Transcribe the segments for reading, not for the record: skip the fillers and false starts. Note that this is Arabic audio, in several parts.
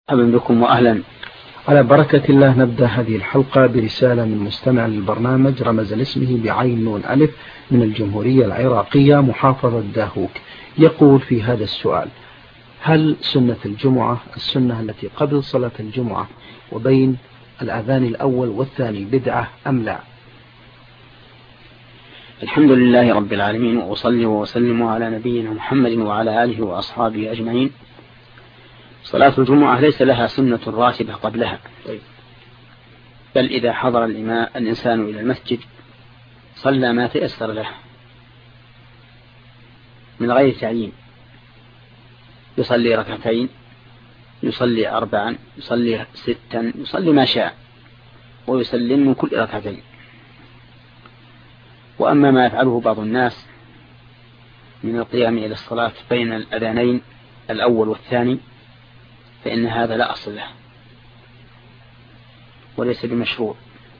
مرحبا بكم وأهلا. على بركة الله نبدأ هذه الحلقة برسالة من مستمع للبرنامج رمز لاسمه بعين نون ألف من الجمهورية العراقية محافظة داهوك. يقول في هذا السؤال: هل سنة الجمعة السنة التي قبل صلاة الجمعة وبين الأذان الأول والثاني بدعة أم لا؟ الحمد لله رب العالمين، وأصلي وأسلم على نبينا محمد وعلى آله وأصحابه أجمعين. صلاة الجمعة ليس لها سنة راتبة قبلها، بل إذا حضر الإنسان إلى المسجد صلى ما تيسر له من غير تعيين، يصلي ركعتين، يصلي 4، يصلي 6، يصلي ما شاء، ويسلم من كل ركعتين. وأما ما يفعله بعض الناس من القيام إلى الصلاة بين الأذانين الأول والثاني فإن هذا لا أصل له وليس بمشروع.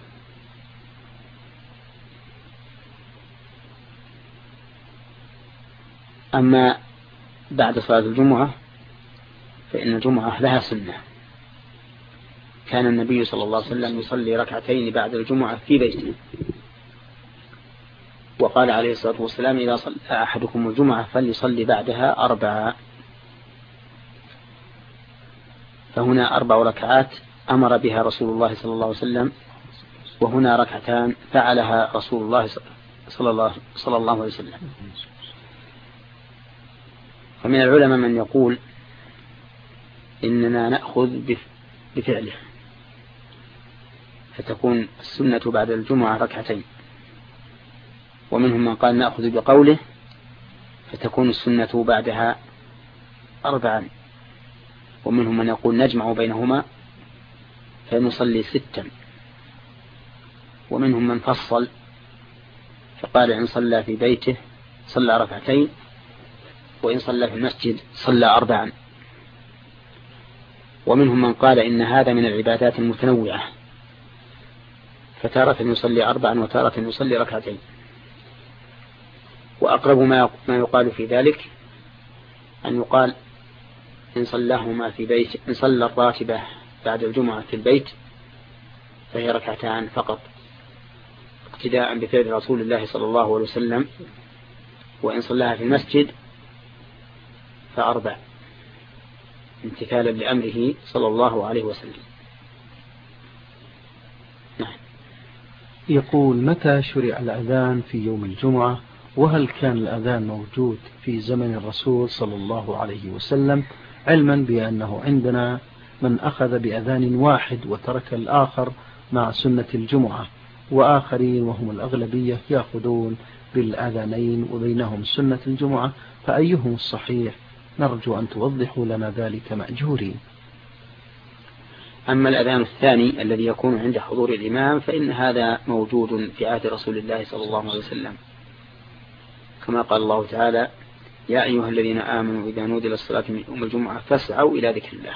أما بعد صلاة الجمعة فإن الجمعة لها سنة. كان النبي صلى الله عليه وسلم يصلي ركعتين بعد الجمعة في بيته، وقال عليه الصلاة والسلام: إذا صلى أحدكم الجمعة فليصلي بعدها 4. فهنا 4 ركعات أمر بها رسول الله صلى الله عليه وسلم، وهنا ركعتان فعلها رسول الله صلى الله عليه وسلم. فمن العلماء من يقول إننا نأخذ بفعله، فتكون السنة بعد الجمعة ركعتين، ومنهم من قال نأخذ بقوله فتكون السنة بعدها 4، ومنهم من يقول نجمع بينهما فنصلي 6، ومنهم من فصل فقال إن صلى في بيته صلى ركعتين، وإن صلى في المسجد صلى 4، ومنهم من قال إن هذا من العبادات المتنوعة، فتارة يصلي 4 وتارة يصلي ركعتين. وأقرب ما يقال في ذلك أن يقال إن صلاهما في بيت، إن صلى الراتبة بعد الجمعة في البيت فهي ركعتان فقط اقتداء بفعل رسول الله صلى الله عليه وسلم، وإن صلاها في المسجد ف4 امتثالا لأمره صلى الله عليه وسلم. نعم. يقول: متى شرع الأذان في يوم الجمعة؟ وهل كان الأذان موجود في زمن الرسول صلى الله عليه وسلم، علما بأنه عندنا من أخذ بأذان واحد وترك الآخر مع سنة الجمعة، وآخرين وهم الأغلبية يأخذون بالأذانين وبينهم سنة الجمعة، فأيهم الصحيح؟ نرجو أن توضحوا لنا ذلك مأجورين. أما الأذان الثاني الذي يكون عند حضور الإمام فإن هذا موجود في عهد رسول الله صلى الله عليه وسلم، كما قال الله تعالى: يا أيها الذين آمنوا إذا نودي للصلاة من يوم الجمعة فاسعوا إلى ذكر الله.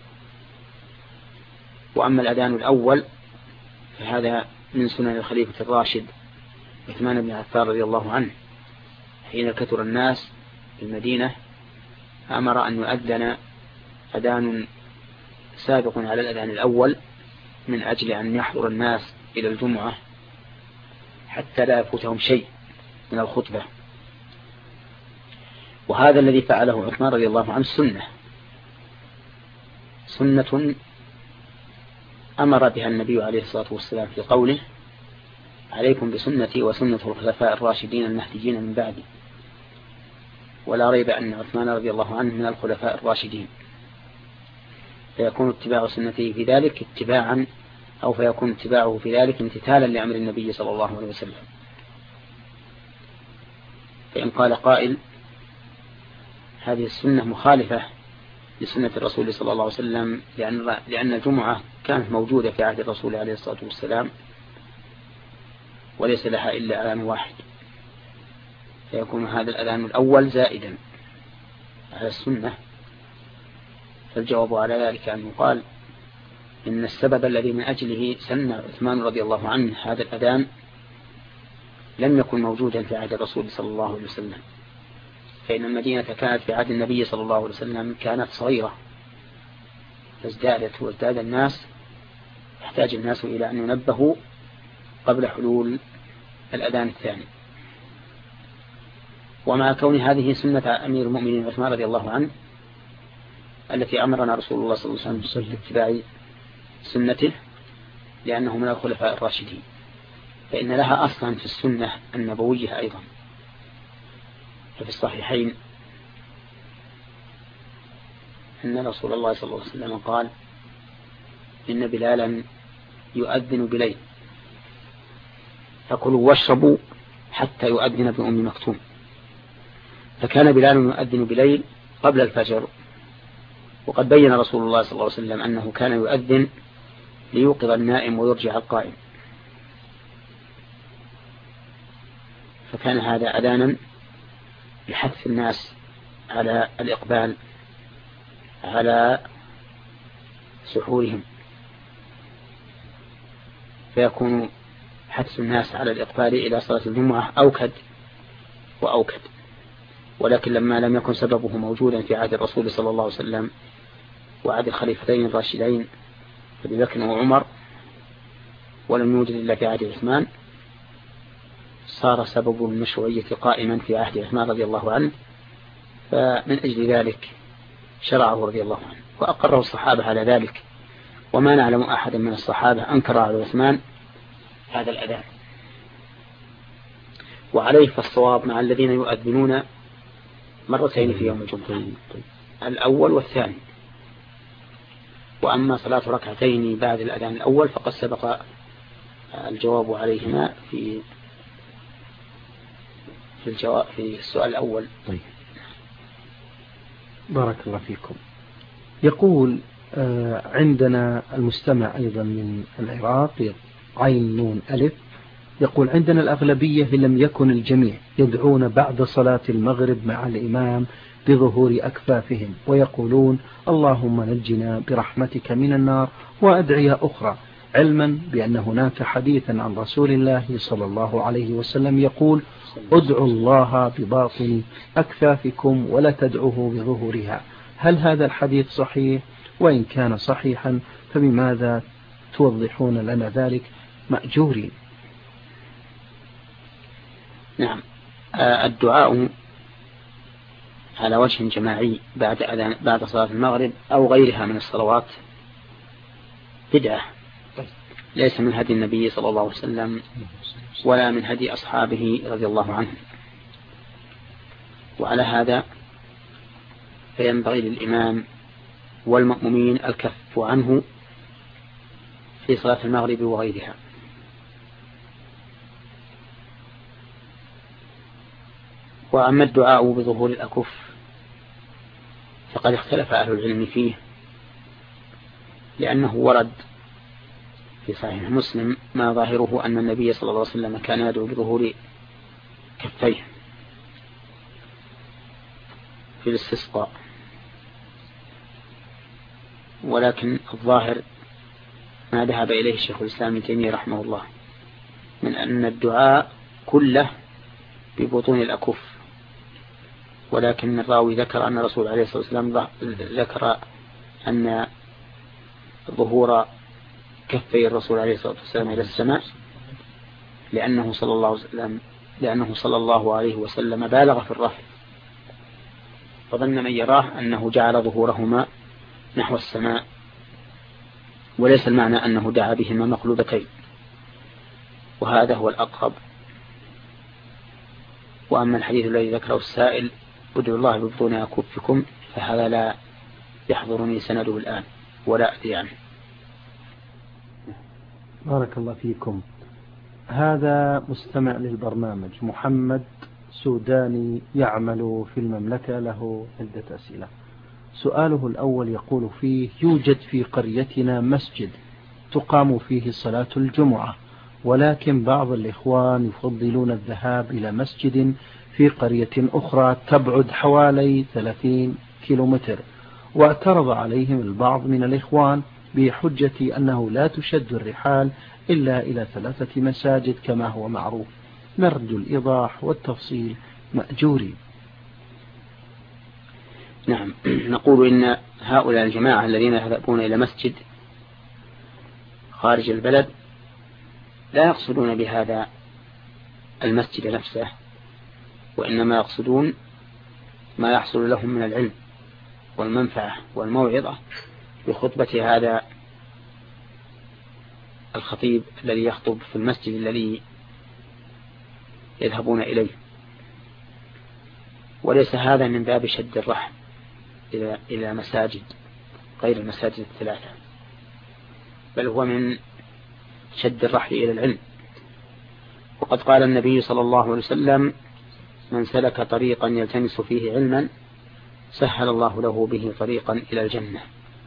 وأما الأذان الأول فهذا من سنن الخليفة الراشد عثمان بن عفان رضي الله عنه، حين كثر الناس في المدينة أمر أن يؤذن أذان سابق على الأذان الأول من أجل أن يحضر الناس إلى الجمعة حتى لا يفوتهم شيء من الخطبة. وهذا الذي فعله عثمان رضي الله عنه سنة أمر بها النبي عليه الصلاة والسلام في قوله: عليكم بسنتي وسنة الخلفاء الراشدين المهديين من بعدي. ولا ريب أن عثمان رضي الله عنه من الخلفاء الراشدين، فيكون اتباع سنته في ذلك اتباعا، أو فيكون اتباعه في ذلك امتثالا لأمر النبي صلى الله عليه وسلم. فإن قال قائل هذه السنة مخالفة لسنة الرسول صلى الله عليه وسلم لأن الجمعة كانت موجودة في عهد الرسول عليه الصلاة والسلام وليس لها إلا أذان واحد، فيكون هذا الأذان الأول زائدا على السنة. فالجواب على ذلك أن يقال إن السبب الذي من أجله سن عثمان رضي الله عنه هذا الأذان لم يكن موجودا في عهد الرسول صلى الله عليه وسلم، فإن المدينة كانت في عهد النبي صلى الله عليه وسلم كانت صغيرة، فازدادت وازداد الناس، يحتاج الناس إلى أن ينبهوا قبل حلول الأذان الثاني. ومع كون هذه سنة أمير المؤمنين عثمان رضي الله عنه التي أمرنا رسول الله صلى الله عليه وسلم باتباع سنته لأنه من الخلفاء الراشدين، فإن لها أصلا في السنة النبوية أيضا. ففي الصحيحين أن رسول الله صلى الله عليه وسلم قال: إن بلالا يؤذن بليل فكلوا واشربوا حتى يؤذن بأم مكتوم. فكان بلال يؤذن بليل قبل الفجر، وقد بين رسول الله صلى الله عليه وسلم أنه كان يؤذن ليوقظ النائم ويرجع القائم، فكان هذا أذانا لحث الناس على الإقبال على سحورهم، فيكون حث الناس على الإقبال إلى صلاة الجمعة أوكد وأوكد. ولكن لما لم يكن سببه موجودا في عهد الرسول صلى الله عليه وسلم وعهد الخليفتين الراشدين أبي بكر وعمر، ولم يوجد إلا في عهد عثمان، صار سبب المشروعية قائما في عهد عثمان رضي الله عنه، فمن أجل ذلك شرعه رضي الله عنه وأقره الصحابة على ذلك، وما نعلم أحدا من الصحابة أنكر على عثمان هذا الأذان. وعليه فالصواب مع الذين يؤذنون مرتين في يوم الجمعة، الأول والثاني. وأما صلاة ركعتين بعد الأذان الأول فقد سبق الجواب عليهما في السؤال الأول. طيب. بارك الله فيكم. يقول عندنا المستمع أيضا من العراق عين نون ألف، يقول: عندنا الأغلبية إن لم يكن الجميع يدعون بعد صلاة المغرب مع الإمام بظهور أكفافهم ويقولون: اللهم نجنا برحمتك من النار، وأدعية أخرى، علما بأن هناك حديثا عن رسول الله صلى الله عليه وسلم يقول: ادعوا الله بباطن أكفافكم ولا تدعوه بظهورها. هل هذا الحديث صحيح؟ وإن كان صحيحا فبماذا توضحون لنا ذلك مأجورين؟ نعم، الدعاء على وجه جماعي بعد صلاة المغرب أو غيرها من الصلوات بدعة، ليس من هدي النبي صلى الله عليه وسلم ولا من هدي أصحابه رضي الله عنهم. وعلى هذا فينبغي للإمام والمأمومين الكف عنه في صلاة المغرب وغيرها. وأما الدعاء بظهور الأكف فقد اختلف أهل العلم فيه، لأنه ورد في صحيح مسلم ما ظاهره أن النبي صلى الله عليه وسلم كان يدعو بظهور كفيه في الاستسقاء، ولكن الظاهر ما ذهب إليه الشيخ الإسلام ابن تيمية رحمه الله من أن الدعاء كله ببطون الأكف، ولكن الراوي ذكر أن الرسول عليه الصلاة والسلام ذكر أن ظهور كفي الرسول عليه الصلاة والسلام إلى السماء لأنه صلى الله عليه وسلم بالغ في الرفع، فظن من يراه أنه جعل ظهورهما نحو السماء، وليس المعنى أنه دعا بهما مقلوبتين، وهذا هو الأقرب. وأما الحديث الذي ذكره السائل: ادعوا الله ببطون أكفكم، فهذا لا يحضرني سنده الآن ولا أدري عنه. بارك الله فيكم. هذا مستمع للبرنامج محمد سوداني يعمل في المملكة، له عدة أسئلة. سؤاله الأول يقول فيه: يوجد في قريتنا مسجد تقام فيه صلاة الجمعة، ولكن بعض الإخوان يفضلون الذهاب إلى مسجد في قرية أخرى تبعد حوالي 30 كيلومتر، واعترض عليهم البعض من الإخوان بحجة أنه لا تشد الرحال إلا إلى 3 مساجد كما هو معروف. نرجو الإيضاح والتفصيل مأجورين. نعم. نقول إن هؤلاء الجماعة الذين يذهبون إلى مسجد خارج البلد لا يقصدون بهذا المسجد نفسه، وإنما يقصدون ما يحصل لهم من العلم والمنفعة والموعظة بخطبة هذا الخطيب الذي يخطب في المسجد الذي يذهبون إليه. وليس هذا من باب شد الرحم إلى مساجد غير المساجد الثلاثة، بل هو من شد الرحل إلى العلم. وقد قال النبي صلى الله عليه وسلم: من سلك طريقا يلتمس فيه علما سهل الله له به طريقا إلى الجنة.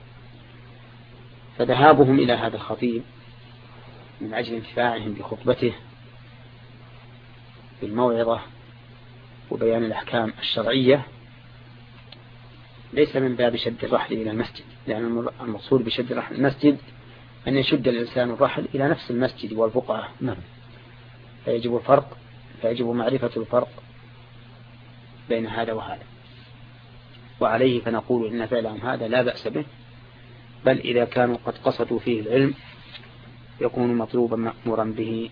فذهابهم إلى هذا الخطيب من أجل انتفاعهم بخطبته بالموعظة وبيان الأحكام الشرعية ليس من باب شد الرحل إلى المسجد، لأن المقصود بشد الرحل المسجد أن يشد الإنسان الرحل إلى نفس المسجد والبقعة. فيجب معرفة الفرق بين هذا وهذا، وعليه فنقول إن فعلهم هذا لا بأس به، بل إذا كانوا قد قصدوا فيه العلم يكون مطلوبا مأمورا به،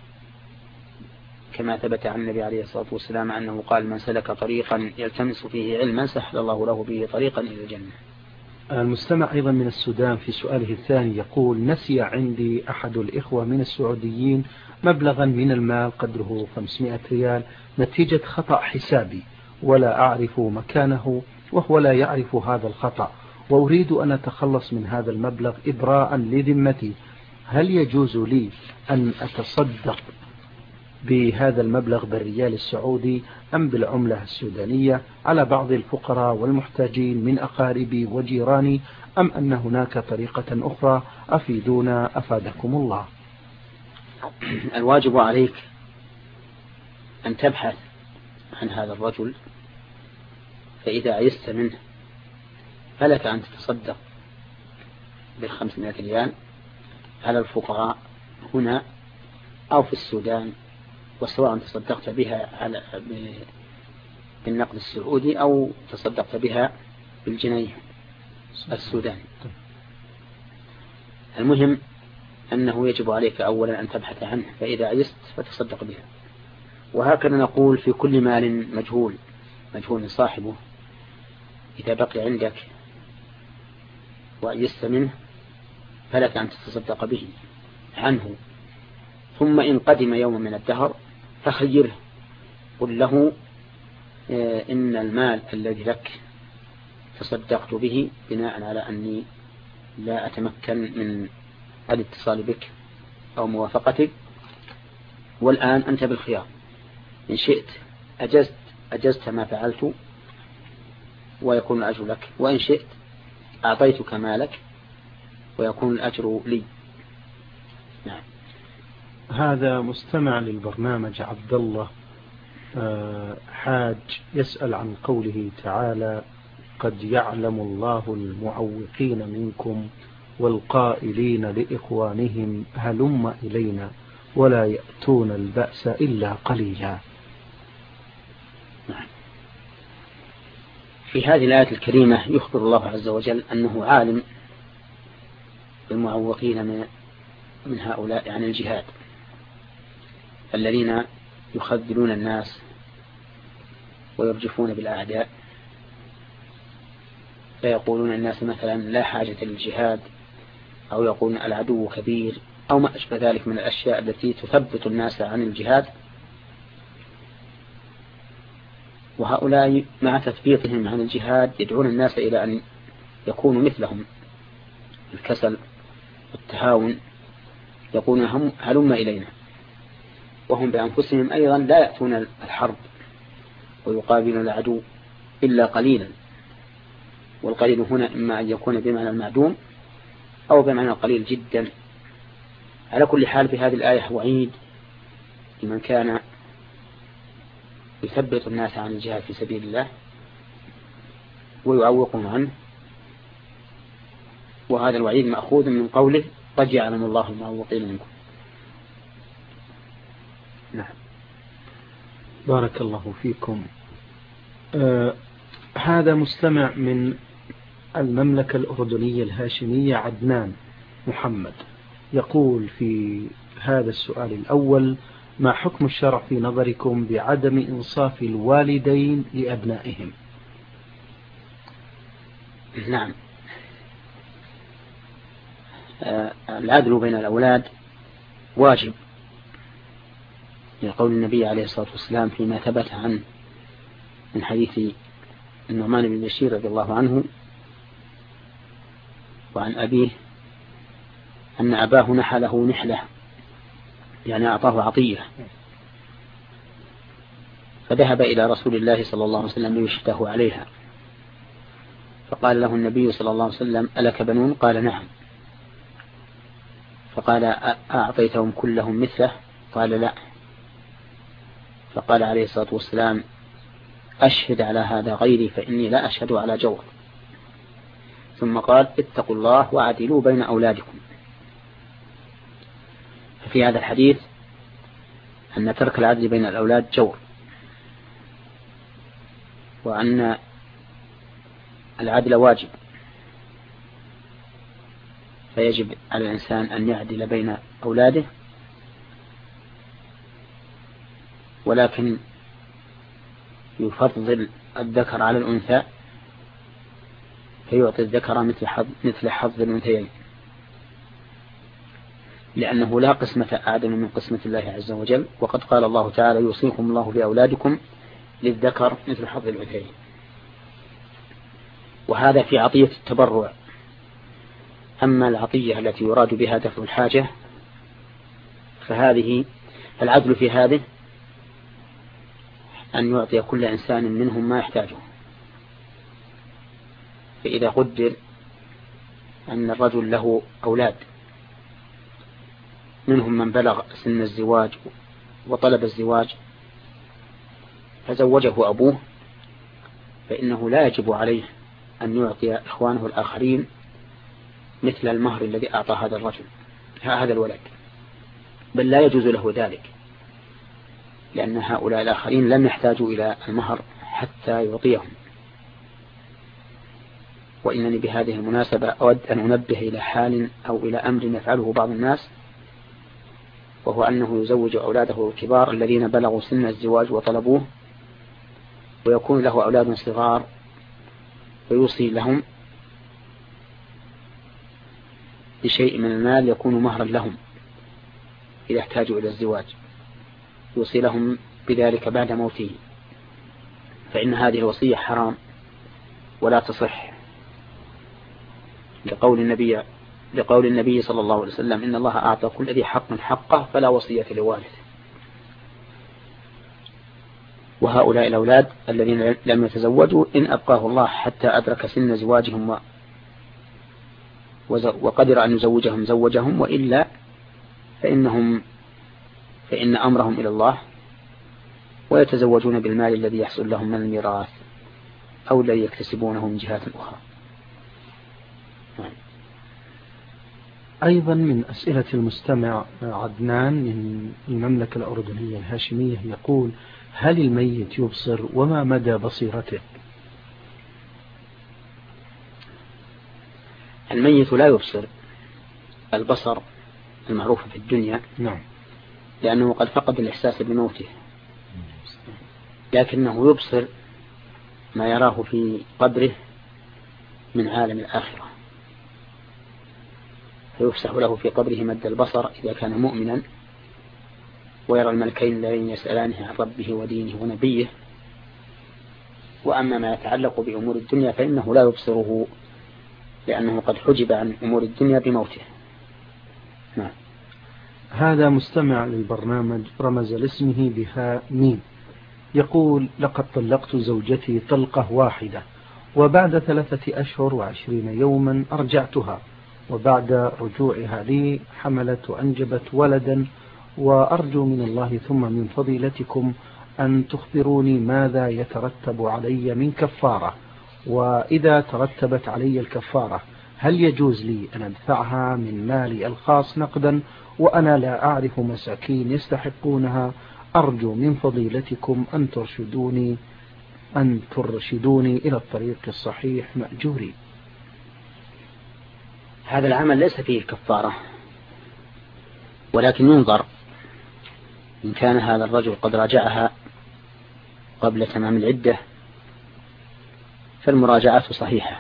كما ثبت عن النبي عليه الصلاة والسلام أنه قال: من سلك طريقا يلتمس فيه علما سهل الله له به طريقا إلى الجنة. المستمع أيضا من السودان في سؤاله الثاني يقول: نسي عندي أحد الإخوة من السعوديين مبلغا من المال قدره 500 ريال نتيجة خطأ حسابي، ولا أعرف مكانه وهو لا يعرف هذا الخطأ، وأريد أن أتخلص من هذا المبلغ إبراء لذمتي. هل يجوز لي أن أتصدق بهذا المبلغ بالريال السعودي أم بالعملة السودانية على بعض الفقراء والمحتاجين من أقاربي وجيراني، أم أن هناك طريقة أخرى؟ أفيدونا أفادكم الله. الواجب عليك أن تبحث عن هذا الرجل، فإذا عيست منه فلك أن تتصدق بال500 ريال على الفقراء هنا أو في السودان، وسواء تصدقت بها بالنقد السعودي أو تصدقت بها بالجنيه السوداني. المهم أنه يجب عليك أولا أن تبحث عنه، فإذا عجزت فتصدق بها. وهكذا نقول في كل مال مجهول صاحبه، إذا بقي عندك وعجزت منه فلك أن تتصدق به عنه، ثم إن قدم يوم من الدهر فخيره، قل له: إن المال الذي لك تصدقت به بناء على أني لا أتمكن من الاتصال بك أو موافقتك، والآن أنت بالخيار، إن شئت أجزت ما فعلت ويكون الأجر لك، وإن شئت أعطيتك مالك ويكون الأجر لي. نعم. هذا مستمع للبرنامج عبد الله حاج يسأل عن قوله تعالى: قد يعلم الله المعوقين منكم والقائلين لإخوانهم هلم إلينا ولا يأتون البأس إلا قليلا. في هذه الآية الكريمة يخبر الله عز وجل أنه عالم بالمعوقين من هؤلاء عن الجهاد، الذين يخذلون الناس ويرجفون بالأعداء، فيقولون الناس مثلا لا حاجة للجهاد، أو يقولون العدو كبير، أو ما أشبه ذلك من الأشياء التي تثبت الناس عن الجهاد. وهؤلاء مع تثبيتهم عن الجهاد يدعون الناس إلى أن يكونوا مثلهم، الكسل والتهاون، يقولون هلم إلينا، وهم بأنفسهم أيضا لا يأتون الحرب ويقابلون العدو إلا قليلا. والقليل هنا إما أن يكون بمعنى المعدوم أو بمعنى قليل جدا. على كل حال في هذه الآية وعيد لمن كان يثبت الناس عن الجهاد في سبيل الله ويعوقهم عنه، وهذا الوعيد مأخوذ من قوله: قد يعلم الله المعوقين منكم. نعم. بارك الله فيكم. هذا مستمع من المملكة الأردنية الهاشمية عدنان محمد، يقول في هذا السؤال الأول: ما حكم الشرع في نظركم بعدم إنصاف الوالدين لأبنائهم؟ نعم، العدل بين الأولاد واجب، لقول النبي عليه الصلاة والسلام فيما ثبت عنه من حديث النعمان بن بشير رضي الله عنه وعن أبيه أن أباه نحله نحلة، يعني أعطاه عطية، فذهب إلى رسول الله صلى الله عليه وسلم ليشهده عليها، فقال له النبي صلى الله عليه وسلم: ألك بنون؟ قال: نعم. فقال: أعطيتهم كلهم مثله؟ قال: لا. فقال عليه الصلاة والسلام: أشهد على هذا غيري فإني لا أشهد على جور. ثم قال: اتقوا الله وعدلوا بين أولادكم. ففي هذا الحديث أن ترك العدل بين الأولاد جور، وأن العدل واجب، فيجب على الإنسان أن يعدل بين أولاده، ولكن يفضل الذكر على الأنثى، فيعطي الذكر مثل حظ الأنثيين، لأنه لا قسمة أعدل من قسمة الله عز وجل، وقد قال الله تعالى: يوصيكم الله بأولادكم للذكر مثل حظ الأنثيين. وهذا في عطية التبرع. أما العطية التي يراد بها دفع الحاجة فالعدل في هذه أن يعطي كل إنسان منهم ما يحتاجه. فإذا قدر أن الرجل له أولاد منهم من بلغ سن الزواج وطلب الزواج فزوجه أبوه، فإنه لا يجب عليه أن يعطي إخوانه الآخرين مثل المهر الذي أعطى هذا الولد، بل لا يجوز له ذلك، لأن هؤلاء الآخرين لم يحتاجوا إلى المهر حتى يعطيهم. وإنني بهذه المناسبة أود أن أنبه إلى حال أو إلى أمر يفعله بعض الناس، وهو أنه يزوج أولاده الكبار الذين بلغوا سن الزواج وطلبوه، ويكون له أولاد صغار ويوصي لهم بشيء من المال يكون مهرا لهم إذا احتاجوا إلى الزواج، يوصي لهم بذلك بعد موته، فإن هذه الوصية حرام ولا تصح، لقول النبي صلى الله عليه وسلم: إن الله أعطى كل ذي حق حقه فلا وصية لوارث. وهؤلاء الأولاد الذين لم يتزوجوا إن أبقاه الله حتى أدرك سن زواجهم وقدر أن يزوجهم زوجهم، وإلا فإن أمرهم إلى الله، ويتزوجون بالمال الذي يحصل لهم من الميراث أو الذي يكتسبونه من جهات أخرى. أيضا من أسئلة المستمع عدنان من المملكة الأردنية الهاشمية يقول: هل الميت يبصر وما مدى بصيرته؟ الميت لا يبصر البصر المعروف في الدنيا، نعم، لأنه قد فقد الإحساس بموته، لكنه يبصر ما يراه في قبره من عالم الآخرة، فيفسح له في قبره مد البصر إذا كان مؤمنا، ويرى الملكين الذين يسألانه عن ربه ودينه ونبيه. وأما ما يتعلق بأمور الدنيا فإنه لا يبصره، لأنه قد حجب عن أمور الدنيا بموته. نعم. هذا مستمع للبرنامج رمز لاسمه بها ميم، يقول: لقد طلقت زوجتي طلقة واحدة، وبعد 3 أشهر و20 يوما أرجعتها، وبعد رجوعها لي حملت وأنجبت ولدا، وأرجو من الله ثم من فضيلتكم أن تخبروني ماذا يترتب علي من كفارة، وإذا ترتبت علي الكفارة هل يجوز لي أن أدفعها من مالي الخاص نقدا، وأنا لا أعرف مساكين يستحقونها؟ أرجو من فضيلتكم أن ترشدوني أن ترشدوني إلى الطريق الصحيح مأجورين. هذا العمل ليس فيه كفارة، ولكن ينظر إن كان هذا الرجل قد راجعها قبل تمام العدة فالمراجعة صحيحة،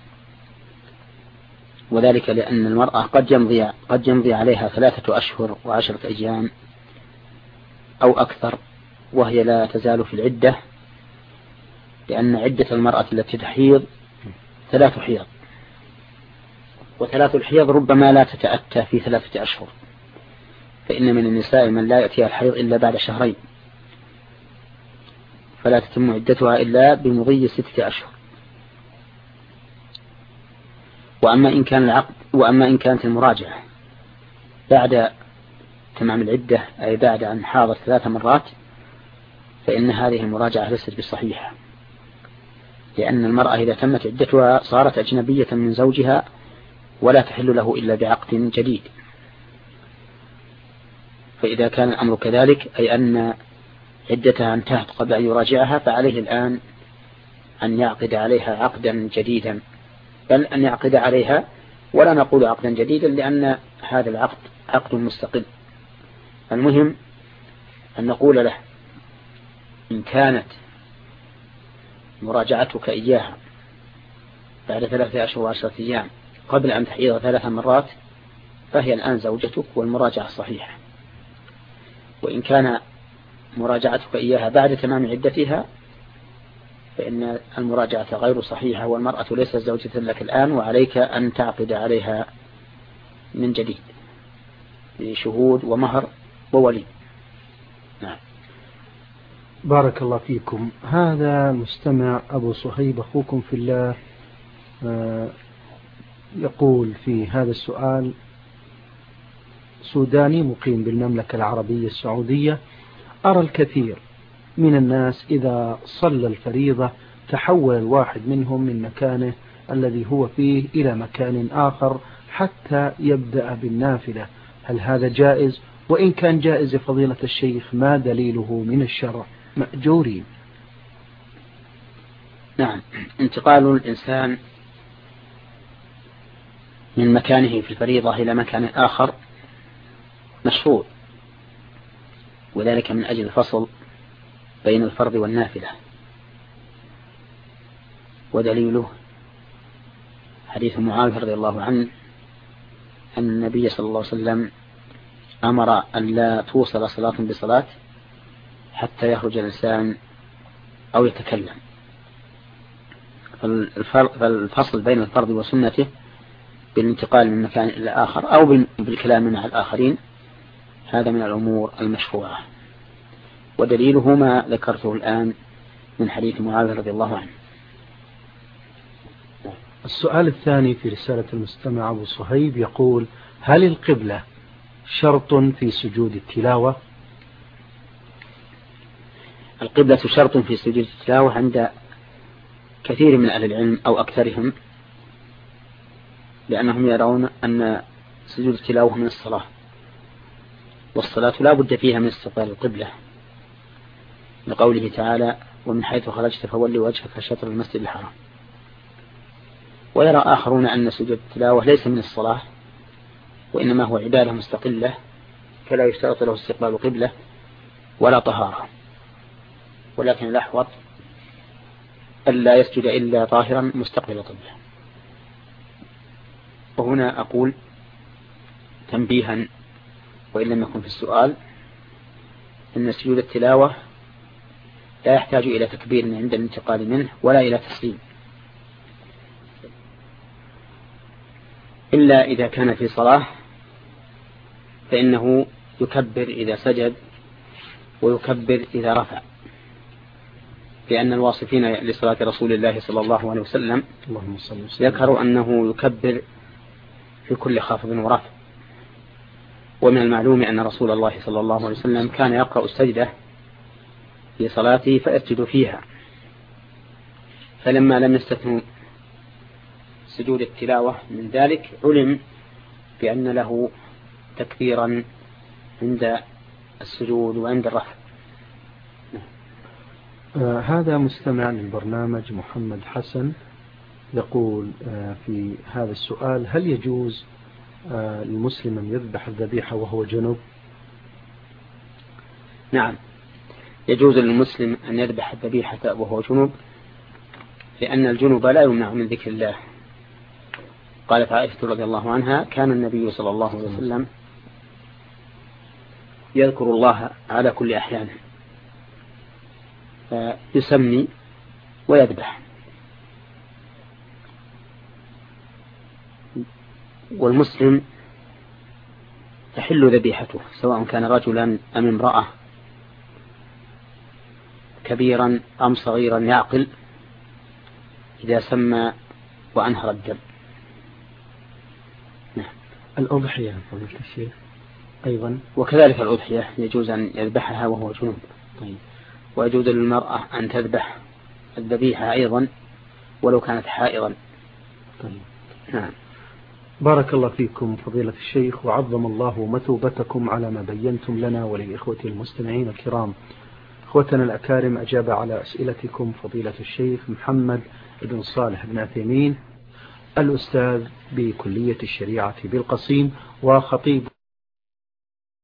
وذلك لأن المرأة قد يمضي عليها 3 أشهر و10 أيام أو أكثر وهي لا تزال في العدة، لأن عدة المرأة التي تحيض 3 حيض، و3 الحيض ربما لا تتأتى في 3 أشهر، فإن من النساء من لا يأتيها الحيض إلا بعد 2 شهر، فلا تتم عدتها إلا بمضي 6 أشهر. وأما إن كانت المراجعة بعد تمام العدة أي بعد أن حاضت 3 مرات فإن هذه المراجعة ليست بصحيحة، لأن المرأة إذا تمت عدتها صارت أجنبية من زوجها ولا تحل له إلا بعقد جديد. فإذا كان الأمر كذلك أي أن عدتها انتهت قبل أن يراجعها فعليه الآن أن يعقد عليها عقدا جديدا، بل أن يعقد عليها، ولا نقول عقدا جديدا لأن هذا العقد عقد مستقل. المهم أن نقول له إن كانت مراجعتك إياها بعد 3 أشهر و10 أيام قبل أن تحيض 3 مرات فهي الآن زوجتك والمراجعة صحيحة، وإن كان مراجعتك إياها بعد تمام عدتها فإن المراجعة غير صحيحة، والمرأة ليست زوجة لك الآن وعليك أن تعقد عليها من جديد بشهود ومهر وولي. نعم. بارك الله فيكم. هذا مستمع أبو صهيب أخوكم في الله يقول في هذا السؤال: سوداني مقيم بالمملكة العربية السعودية، أرى الكثير من الناس إذا صلى الفريضة تحول الواحد منهم من مكانه الذي هو فيه إلى مكان آخر حتى يبدأ بالنافلة، هل هذا جائز؟ وإن كان جائز فضيلة الشيخ ما دليله من الشرع مأجورين؟ نعم، انتقال الإنسان من مكانه في الفريضة إلى مكان آخر مشروع، وذلك من أجل الفصل بين الفرض والنافلة، ودليله حديث معاذ رضي الله عنه أن النبي صلى الله عليه وسلم أمر أن لا توصل صلاة بصلاة حتى يخرج الإنسان أو يتكلم. فالفصل بين الفرض وسنته بالانتقال من مكان إلى آخر أو بالكلام مع الآخرين هذا من الأمور المشروعة، ودليله ما ذكرته الآن من حديث معاذ رضي الله عنه. السؤال الثاني في رسالة المستمع أبو صهيب يقول: هل القبلة شرط في سجود التلاوة؟ القبلة شرط في سجود التلاوة عند كثير من أهل العلم أو أكثرهم، لأنهم يرون أن سجود التلاوة من الصلاة، والصلاة لا بد فيها من استقبال القبلة، لقوله تعالى: ومن حيث خرجت فولي وجهك شطر المسجد الحرام. ويرى آخرون أن سجود التلاوة ليس من الصلاة وإنما هو عبادة مستقلة فلا يشترط له استقبال قبلة ولا طهارة، ولكن الأحوط ألا يسجد إلا طاهرا مستقبل قبلة. وهنا أقول تنبيها وإن لم يكن في السؤال أن سجود التلاوة لا يحتاج إلى تكبير عند الانتقال منه ولا إلى تسليم، إلا إذا كان في صلاة فإنه يكبر إذا سجد ويكبر إذا رفع، لأن الواصفين لصلاة رسول الله صلى الله عليه وسلم ذكروا أنه يكبر في كل خافض ورفع. ومن المعلوم أن رسول الله صلى الله عليه وسلم كان يقرأ السجدة في صلاته فيسجد فيها، فلما لم يستثنوا سجود التلاوة من ذلك علم بأن له تكبيرا عند السجود وعند الرفع. هذا مستمع للبرنامج محمد حسن يقول في هذا السؤال: هل يجوز للمسلم أن يذبح الذبيحة وهو جنب؟ نعم، يجوز للمسلم أن يذبح الذبيحة وهو جنب، لأن الجنب لا يمنع من ذكر الله. قالت عائشة رضي الله عنها: كان النبي صلى الله عليه وسلم يذكر الله على كل أحيانه، فيسمي ويذبح. والمسلم تحل ذبيحته سواء كان رجلا أم امرأة، كبيرا أم صغيرا يعقل، إذا سمى وأنهر الدم. نعم. الأضحية فضيلة الشيخ أيضا وكذلك الأضحية يجوز أن يذبحها وهو جنوب. طيب. ويجوز للمرأة أن تذبح الذبيحة أيضا ولو كانت حائضا. طيب. نعم. بارك الله فيكم فضيلة الشيخ، وعظم الله مثوبتكم على ما بينتم لنا ولإخوتي المستمعين الكرام. إخوتنا الأكارم، أجاب على أسئلتكم فضيلة الشيخ محمد بن صالح بن عثيمين، الأستاذ بكلية الشريعة بالقصيم وخطيب